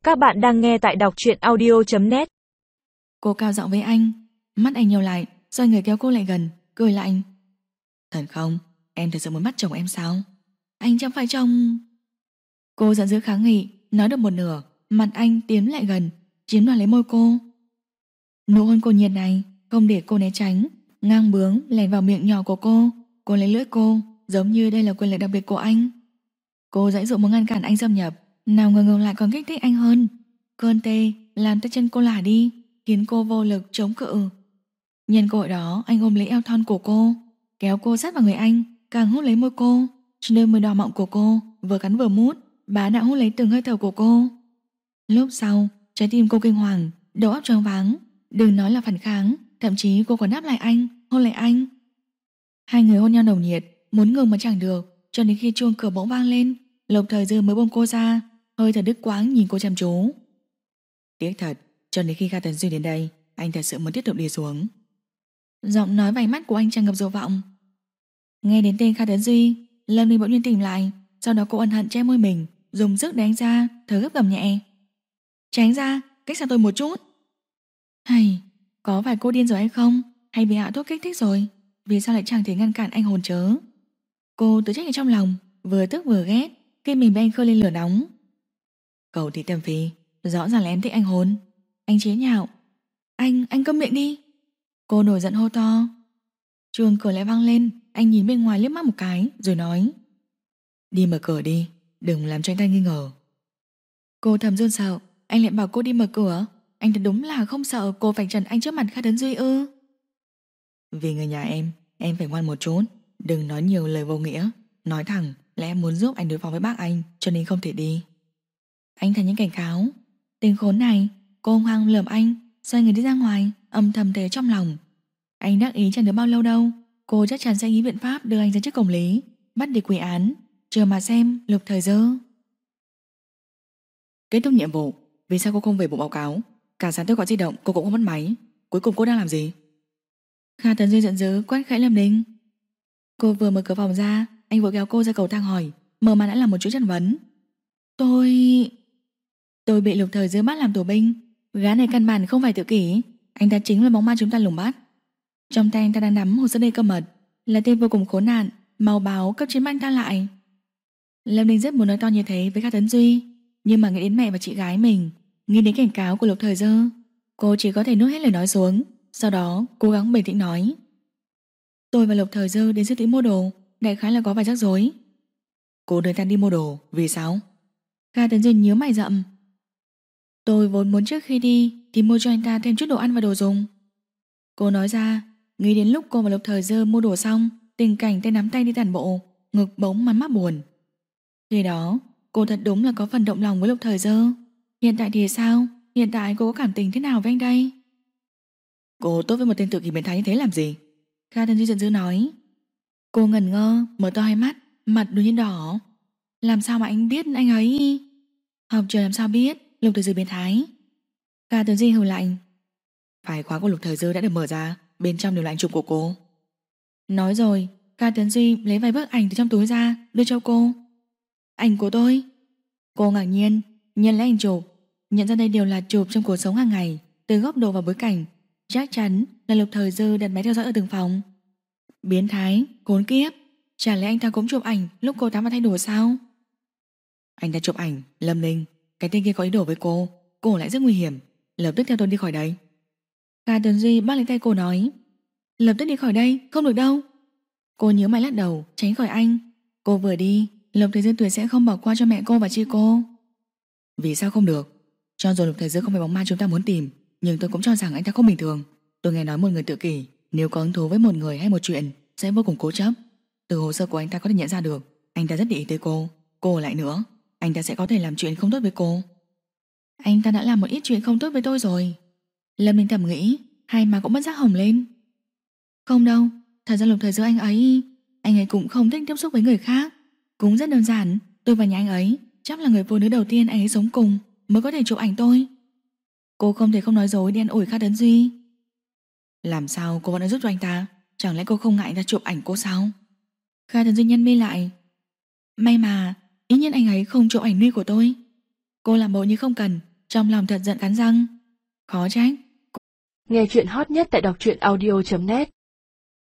Các bạn đang nghe tại đọc truyện audio.net. Cô cao giọng với anh, mắt anh nheo lại, xoay người kéo cô lại gần, cười lạnh. Thật không? Em thật sự muốn bắt chồng em sao? Anh chẳng phải chồng. Cô giận dữ kháng nghị, nói được một nửa, mặt anh tiến lại gần, chiếm đoạt lấy môi cô. Nụ hôn cô nhiệt này không để cô né tránh, ngang bướng lèn vào miệng nhỏ của cô. Cô lấy lưỡi cô, giống như đây là quyền lợi đặc biệt của anh. Cô giãy giụa muốn ngăn cản anh xâm nhập, nào ngờ ngược lại còn kích thích anh hơn. Cơn tê làm tay chân cô lả đi, khiến cô vô lực chống cự. Nhân cơ hội đó, anh ôm lấy eo thon của cô, kéo cô sát vào người anh, càng hút lấy môi cô. Trên đôi môi đỏ mọng của cô vừa cắn vừa mút, bá đạo hút lấy từng hơi thở của cô. Lúc sau, trái tim cô kinh hoàng, đầu óc choáng váng. Đừng nói là phản kháng, thậm chí cô còn đáp lại anh, hôn lại anh. Hai người hôn nhau nồng nhiệt, muốn ngừng mà chẳng được, cho đến khi chuông cửa bỗng vang lên. Lộc Thời Dư mới buông cô ra, hơi thở đứt quãng nhìn cô chăm chú. Tiếc thật, cho đến khi Kha Tấn Duy đến đây, anh thật sự muốn tiếp tục đi xuống. Giọng nói và ánh mắt của anh tràn ngập dục vọng. Nghe đến tên Kha Tấn Duy, Lâm Ninh bỗng nhiên tỉnh lại, sau đó cô ân hận che môi mình, dùng sức đánh ra, thở gấp gầm nhẹ. Tránh ra, cách xa tôi một chút. Hay, có phải cô điên rồi hay không? Hay bị hạ thuốc kích thích rồi? Vì sao lại chẳng thể ngăn cản anh hồn chớ? Cô tự trách ở trong lòng, vừa tức vừa ghét, khi mình với anh khơi lên lửa nóng. Cậu thì Tầm Phi, rõ ràng là em thích anh hôn. Anh chế nhạo. Anh câm miệng đi. Cô nổi giận hô to. Chuông cửa lại vang lên, anh nhìn bên ngoài liếc mắt một cái, rồi nói. Đi mở cửa đi, đừng làm cho anh ta nghi ngờ. Cô thầm run sợ, anh lại bảo cô đi mở cửa. Anh thật đúng là không sợ cô vạch trần anh trước mặt Kha Tấn Duy ư? Vì người nhà em phải ngoan một chút, đừng nói nhiều lời vô nghĩa. Nói thẳng là em muốn giúp anh đối phó với bác anh, cho nên không thể đi. Anh thấy những cảnh cáo. Tình khốn này. Cô hung hăng lườm anh, xoay người đi ra ngoài, âm thầm thề trong lòng. Anh đắc ý chẳng được bao lâu đâu, cô chắc chắn sẽ nghĩ biện pháp đưa anh ra trước cổng lý, bắt để quy án. Chờ mà xem Lục Thời Dư. Kết thúc nhiệm vụ. Vì sao cô không về bộ báo cáo? Cả sáng tôi gọi di động cô cũng không bắt máy. Cuối cùng cô đang làm gì? Kha Tấn Duy giận dữ quát khẽ Lâm Ninh. Cô vừa mở cửa phòng ra, anh vội kéo cô ra cầu thang hỏi, mở màn đã là một chuỗi chất vấn. Tôi bị Lục Thời Dư bắt làm tù binh. Gã này căn bản không phải tự kỷ, anh ta chính là bóng ma chúng ta lùng bắt. Trong tay anh ta đang nắm hồ sơ đầy cơ mật, là tên vô cùng khốn nạn, mau báo cấp trên bắt anh ta lại. Lâm Ninh rất muốn nói to như thế với Kha Tấn Duy, nhưng mà nghĩ đến mẹ và chị gái mình, nghĩ đến cảnh cáo của Lục Thời Dư, cô chỉ có thể nuốt hết lời nói xuống. Sau đó cố gắng bình tĩnh nói. Tôi và Lục Thời Dư đến siêu thị mua đồ, đại khái là có vài rắc rối. Cô đưa ta đi mua đồ, vì sao? Kha Tấn Duy nhíu mày rậm. Tôi vốn muốn trước khi đi thì mua cho anh ta thêm chút đồ ăn và đồ dùng. Cô nói ra, nghĩ đến lúc cô và Lục Thời Dư mua đồ xong, tình cảnh tay nắm tay đi tản bộ, ngực bỗng mắn mắt buồn. Khi đó cô thật đúng là có phần động lòng với Lục Thời Dư. Hiện tại thì sao? Hiện tại cô có cảm tình thế nào với anh đây? Cô tốt với một tên tự kỷ biến thái như thế làm gì? Kha Tấn Duy giận dữ nói. Cô ngẩn ngơ, mở to hai mắt, mặt đột nhiên đỏ. Làm sao mà anh biết anh ấy? Học trường làm sao biết Lục Thời Dư biến thái? Kha Tấn Duy hừ lạnh. Phải khóa của Lục Thời Dư đã được mở ra, bên trong đều là ảnh chụp của cô. Nói rồi, Kha Tấn Duy lấy vài bức ảnh từ trong túi ra, đưa cho cô. Ảnh của tôi? Cô ngạc nhiên, nhận lấy ảnh chụp, nhận ra đây đều là chụp trong cuộc sống hàng ngày, từ góc độ và bối cảnh. Chắc chắn là Lục Thời Dư đặt máy theo dõi ở từng phòng. Biến thái, khốn kiếp. Chả lẽ anh ta cũng chụp ảnh lúc cô tắm và thay đồ sao? Anh ta chụp ảnh, Lâm Ninh. Cái tên kia có ý đồ với cô lại rất nguy hiểm. Lập tức theo tôi đi khỏi đây. Kha Tấn Duy bắt lấy tay cô nói. Lập tức đi khỏi đây, không được đâu. Cô nhíu mày lắc đầu, tránh khỏi anh. Cô vừa đi, Lục Thời Dư tuyệt sẽ không bỏ qua cho mẹ cô và chị cô. Vì sao không được? Cho dù Lục Thời Dư không phải bóng ma chúng ta muốn tìm, nhưng tôi cũng cho rằng anh ta không bình thường. Tôi nghe nói một người tự kỷ, nếu có hứng thú với một người hay một chuyện, sẽ vô cùng cố chấp. Từ hồ sơ của anh ta có thể nhận ra được, anh ta rất để ý tới cô lại nữa, anh ta sẽ có thể làm chuyện không tốt với cô. Anh ta đã làm một ít chuyện không tốt với tôi rồi. Lâm Ninh thầm nghĩ, hai má cũng bất giác hồng lên. Không đâu, thật ra Lục Thời Dư anh ấy cũng không thích tiếp xúc với người khác. Cũng rất đơn giản, tôi và nhà anh ấy chắc là người phụ nữ đầu tiên anh ấy sống cùng mới có thể chụp ảnh tôi. Cô không thể không nói dối đi ăn ủi Kha Tấn Duy. Làm sao cô vẫn đã giúp cho anh ta? Chẳng lẽ cô không ngại anh ta chụp ảnh cô sao? Kha Tấn Duy nhăn mi lại. May mà ít nhất anh ấy không chụp ảnh nude của tôi. Cô làm bộ như không cần, trong lòng thật giận cắn răng. Khó trách. Nghe chuyện hot nhất tại đọc truyện audio.net